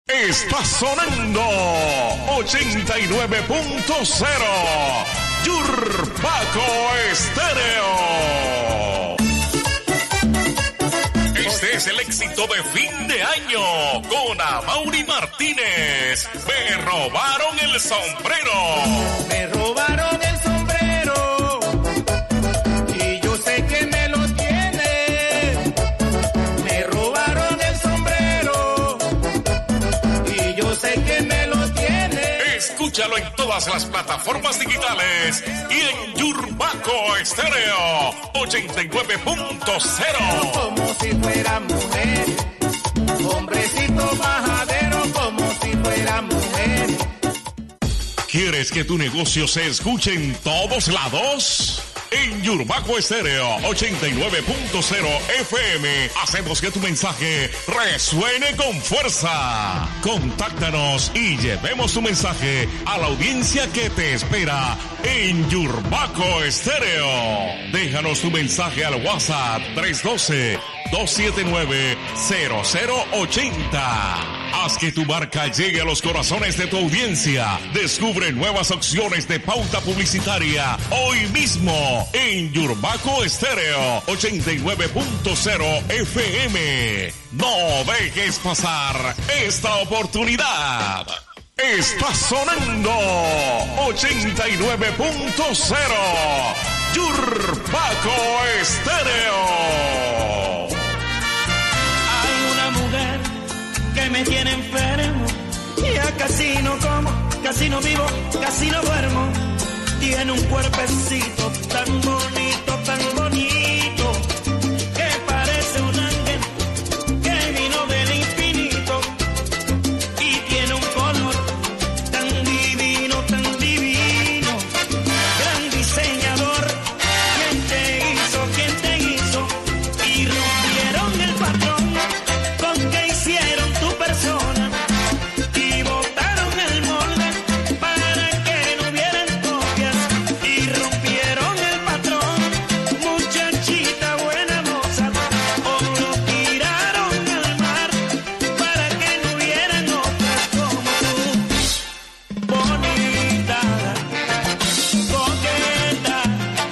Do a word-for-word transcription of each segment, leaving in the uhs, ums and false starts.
Está sonando ochenta y nueve punto cero Yurbaco Estéreo. Este es el éxito de fin de año con Amaury Martínez. Me robaron el sombrero. Me robaron el sombrero y yo sé que me lo tiene. Me robaron el sombrero y yo sé que me lo tiene. Escúchalo en todas las plataformas digitales y en Yurbaco Estéreo ochenta y nueve punto cero. Como si fuera mujer, hombrecito majadero, como si fuera mujer. ¿Quieres que tu negocio se escuche en todos lados? En Yurbaco Estéreo ochenta y nueve punto cero F M hacemos que tu mensaje resuene con fuerza. Contáctanos y llevemos tu mensaje a la audiencia que te espera en Yurbaco Estéreo. Déjanos tu mensaje al WhatsApp tres uno dos, dos siete nueve, cero cero ocho cero. Haz que tu marca llegue a los corazones de tu audiencia. Descubre nuevas opciones de pauta publicitaria hoy mismo en Yurbaco Estéreo ochenta y nueve punto cero F M. No dejes pasar esta oportunidad. Está sonando ochenta y nueve punto cero Yurbaco Estéreo. Hay una mujer que me tiene enfermo, ya casi no como, casi no vivo, casi no duermo. Tiene un cuerpecito tan bonito, tan bonito, que parece un ángel que vino del infinito. Y tiene un color tan divino, tan divino. Gran diseñador, ¿quién te hizo, quién te hizo? Y rompieron el patrón con que hicieron tu persona y botaron el molde para que no hubieran copias y rompieron el patrón, muchachita buena moza, o lo tiraron al mar para que no hubieran otras como tú, bonita, coqueta,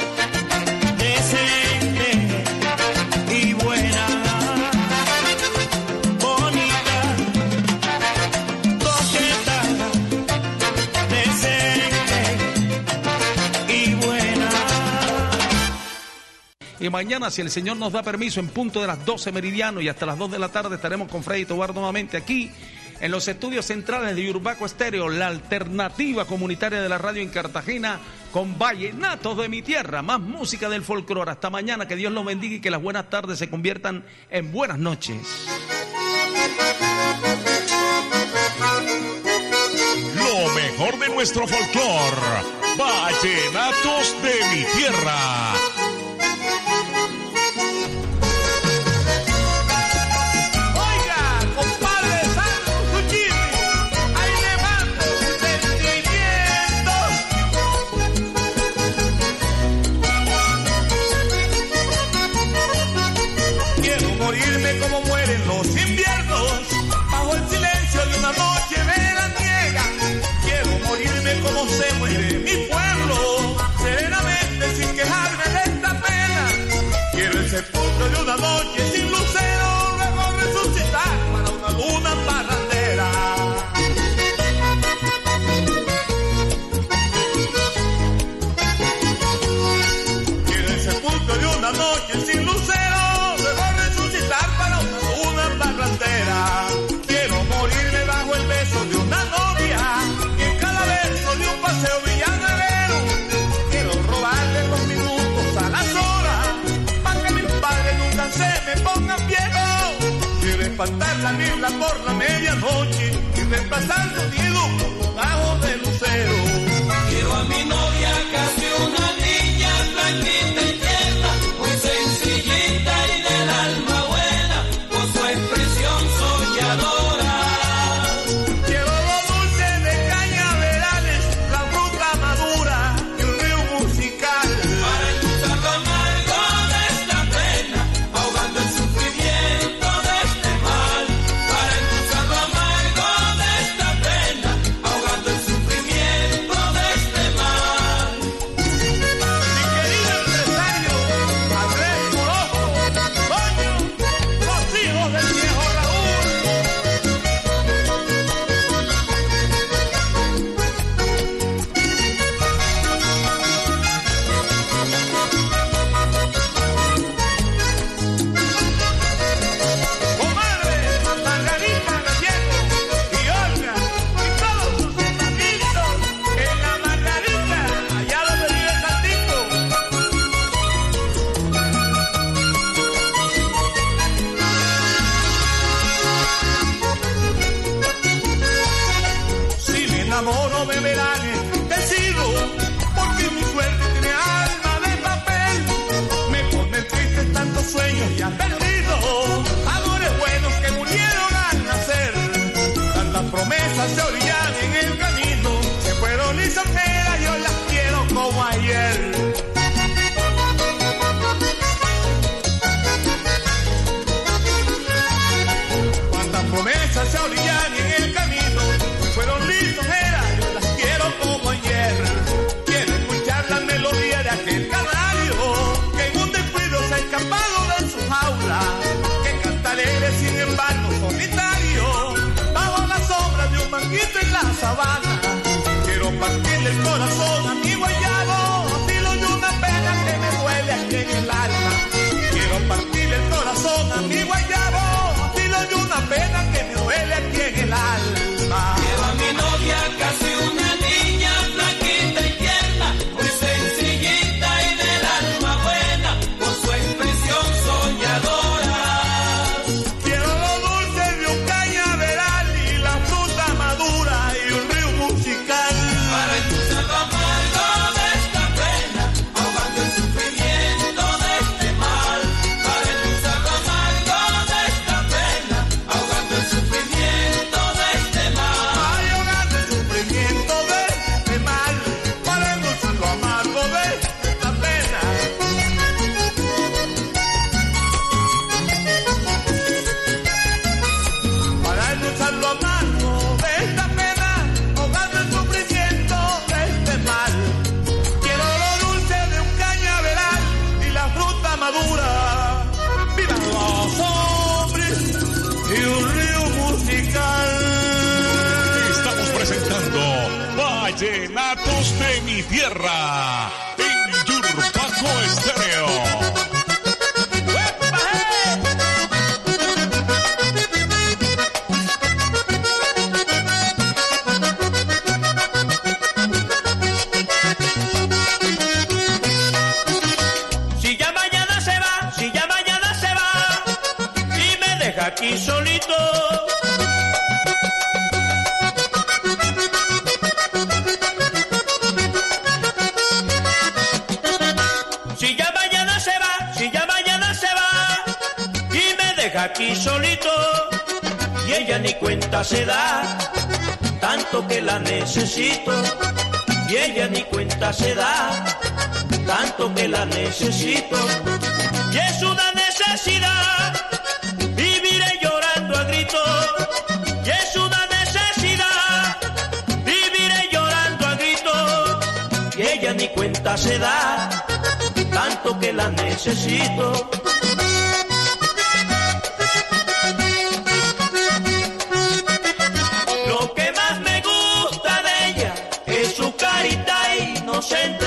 decente y buena. Bonita, coqueta, decente y buena. Y mañana, si el Señor nos da permiso, en punto de las doce meridiano y hasta las dos de la tarde, estaremos con Freddy Tobar nuevamente aquí en los estudios centrales de Yurbaco Estéreo, la alternativa comunitaria de la radio en Cartagena, con vallenatos de mi tierra, más música del folclore. Hasta mañana, que Dios los bendiga y que las buenas tardes se conviertan en buenas noches. Lo mejor de nuestro folclor. Vallenatos de mi tierra. Oiga, compadre Santo Suchiti, ahí le mando sentimientos. Quiero morirme como mueren los inviernos, bajo el silencio de una noche veraniega. Quiero morirme como se muere mi pueblo, serenamente sin quejarme de esta pena. Quiero el sepulcro de una noche sin lucero, luego resucitar para una luna parrandera. Quiero el sepulcro de una noche sin lucero, luego resucitar para una luna parrandera. Quiero morirme bajo el beso de una novia y en cada verso de un paseo villanalero. Quiero robarle los minutos a las horas para que mis padres nunca se me pongan viejos. Quiero espantar la niebla por la medianoche y reemplazar el sonido por un bajo de lucero. Quiero a mi novia casi una niña blanquita y tierna, muy sencillita y del alma buena, con su expresión soñadora. Quiero lo dulce de cañaverales, la fruta madura y un río musical. Para endulzar lo amargo de esta pena, ahogando el sufrimiento de este mal. Para endulzar lo amargo no me verán vencido, porque mi suerte tiene alma de papel. Me ponen tristes tantos sueños ya perdidos, amores buenos que murieron al nacer. Tantas promesas se orillan en el camino, se fueron lisonjeras, yo las quiero como ayer. Cuántas promesas se orillan en el camino, fueron lisonjeras, yo las quiero como ayer. Quiero escuchar la melodía de aquel canario que en un descuido se ha escapado de su jaula, que canta alegre sin embargo solitario, bajo la sombra de un manguito en la sabana. Quiero partirle el corazón a mi guayabo, filo de una pena que me duele aquí en el alma. Quiero partirle el corazón a mi guayabo, filo de una pena que me duele aquí en el alma. Quiero a mi novia casi una niña, flaquita y tierna, muy sencillita y del alma buena, con su expresión soñadora. Quiero lo dulce de un cañaveral y la fruta madura y un río musical, para endulzar lo amargo de esta pena, ahogando el sufrimiento de este mal. Para endulzar lo amargo de esta pena, ahogando el sufrimiento de este mal. ay, ahogando el sufrimiento de este mal, para endulzar lo amargo de esta pena. Para endulzar lo amargo de esta pena, ahogando el sufrimiento de este mal. Quiero lo dulce de un cañaveral y la fruta madura. ¡Vivan los hombres y un río musical! Estamos presentando Vallenatos de mi tierra en Yurbaco Estéreo. Si ya mañana se va, si ya mañana se va y me deja aquí solito. Si ya mañana se va, si ya mañana se va y me deja aquí solito, y ella ni cuenta se da, tanto que la necesito, y ella ni cuenta se da, tanto que la necesito, y es una necesidad, viviré llorando a gritos, y es una necesidad, viviré llorando a gritos, y ella ni cuenta se da, tanto que la necesito. Lo que más me gusta de ella es su carita inocente.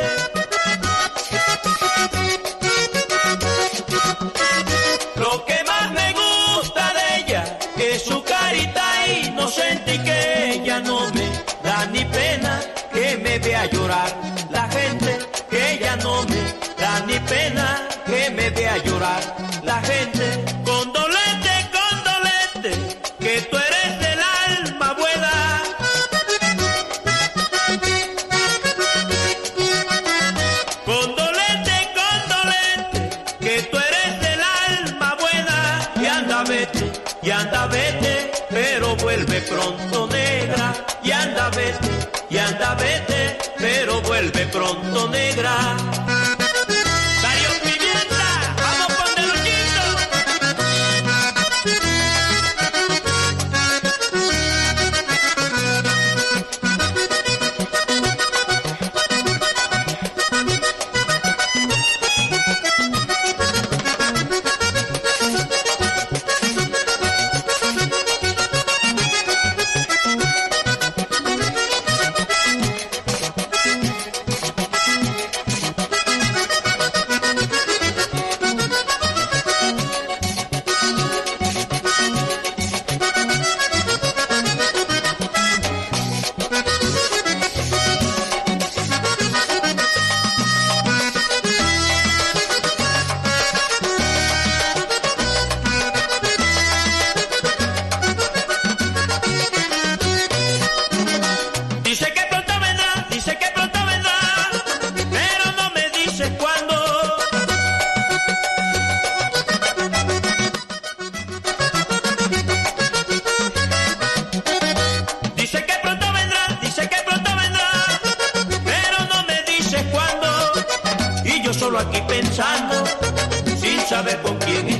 Lo que más me gusta de ella es su carita inocente, y que ella no me da ni pena que me vea llorar la gente, que ella no me da ni pena que me vea llorar la gente. Condolente, condolente, que tú eres del alma buena. Condolente, condolente, que tú eres del alma buena. Y anda vete, y anda vete, pero vuelve pronto negra. Y anda vete, y anda vete, pero vuelve pronto negra. Darío Pimienta, vamos con Deluchito.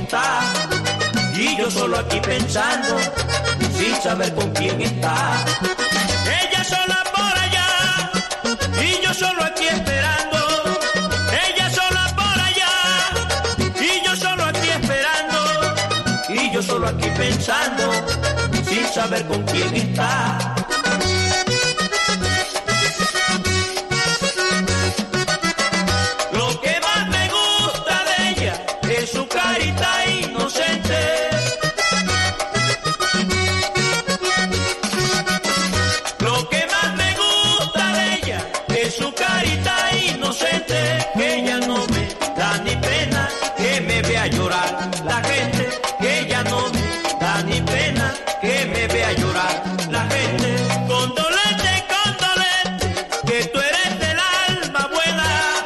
está. Y yo solo aquí pensando, sin saber con quién está. Ella sola por allá, y yo solo aquí esperando. Ella sola por allá, y yo solo aquí esperando. Y yo solo aquí pensando, sin saber con quién está. Lo que más me gusta de ella es su carita inocente. Lo que más me gusta de ella es su carita inocente. Que ella no me da ni pena que me vea llorar la gente. Que ella no me da ni pena que me vea llorar la gente. Condolente, condolente, que tú eres del alma buena.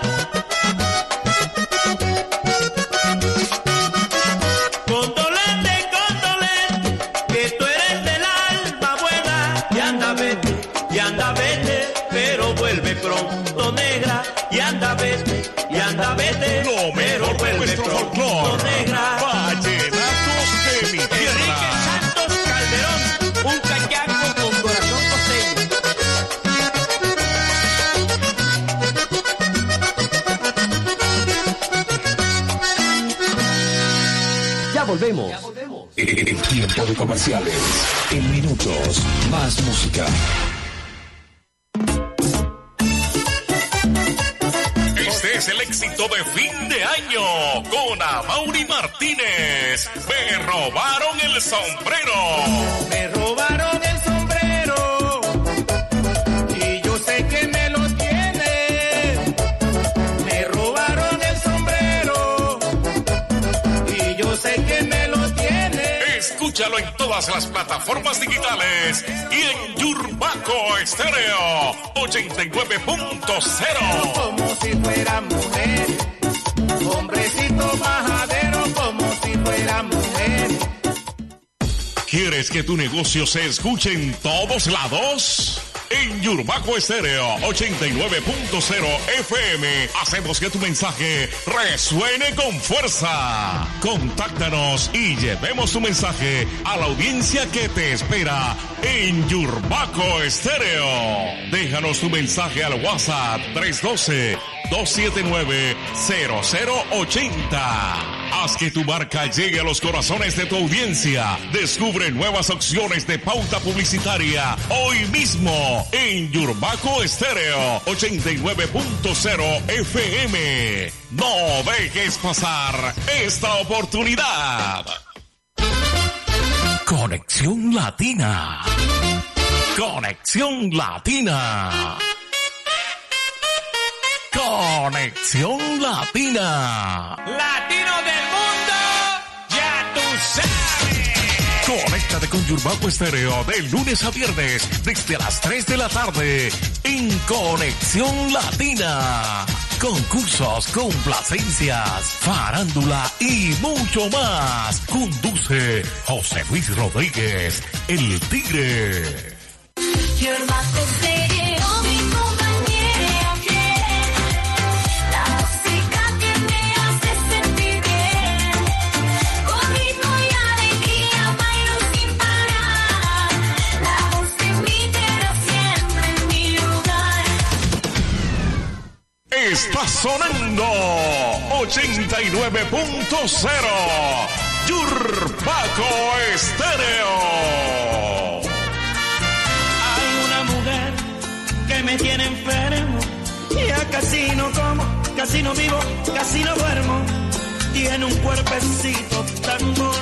Condolente, condolente, que tú eres del alma buena. Y anda vete, y anda vete, pero vuelve pronto negra. Y anda vete, y anda vete, Lo pero mejor de vuelve nuestro pronto folclor. negra. Vallenatos de mi Enrique tierra. Santos Calderón, un callaco con corazón costeño. Ya volvemos. El tiempo de comerciales. En minutos, más música. Este es el éxito de fin de año con Amaury Martínez. Me robaron el sombrero. Me robaron el sombrero y yo sé que me lo tiene. Me robaron el sombrero y yo sé que me lo tiene. Escúchalo en todas las plataformas digitales y en Yurbaco Estéreo ochenta y nueve punto cero. Como si fuera mujer, hombrecito majadero, como si fuera mujer. ¿Quieres que tu negocio se escuche en todos lados? En Yurbaco Estéreo ochenta y nueve punto cero F M hacemos que tu mensaje resuene con fuerza. Contáctanos y llevemos tu mensaje a la audiencia que te espera en Yurbaco Estéreo. Déjanos tu mensaje al WhatsApp tres uno dos, dos siete nueve, cero cero ocho cero. Haz que tu marca llegue a los corazones de tu audiencia. Descubre nuevas opciones de pauta publicitaria hoy mismo en Yurbaco Estéreo ochenta y nueve punto cero F M. No dejes pasar esta oportunidad. Conexión Latina. Conexión Latina. Conexión Latina. Latino del mundo, ya tú sabes. Conéctate con Yurbaco Estéreo de lunes a viernes desde las tres de la tarde en Conexión Latina. Concursos, complacencias, farándula y mucho más. Conduce José Luis Rodríguez, el Tigre. Yurbaco Estéreo, mi compañero fiel. La música que me hace sentir bien. Con ritmo y alegría bailo sin parar. La voz de mi tierra siempre en mi lugar. Está sonando ochenta y nueve punto cero Yurbaco Estéreo. Hay una mujer que me tiene enfermo. Ya casi no como, casi no vivo, casi no duermo. Tiene un cuerpecito tan bonito.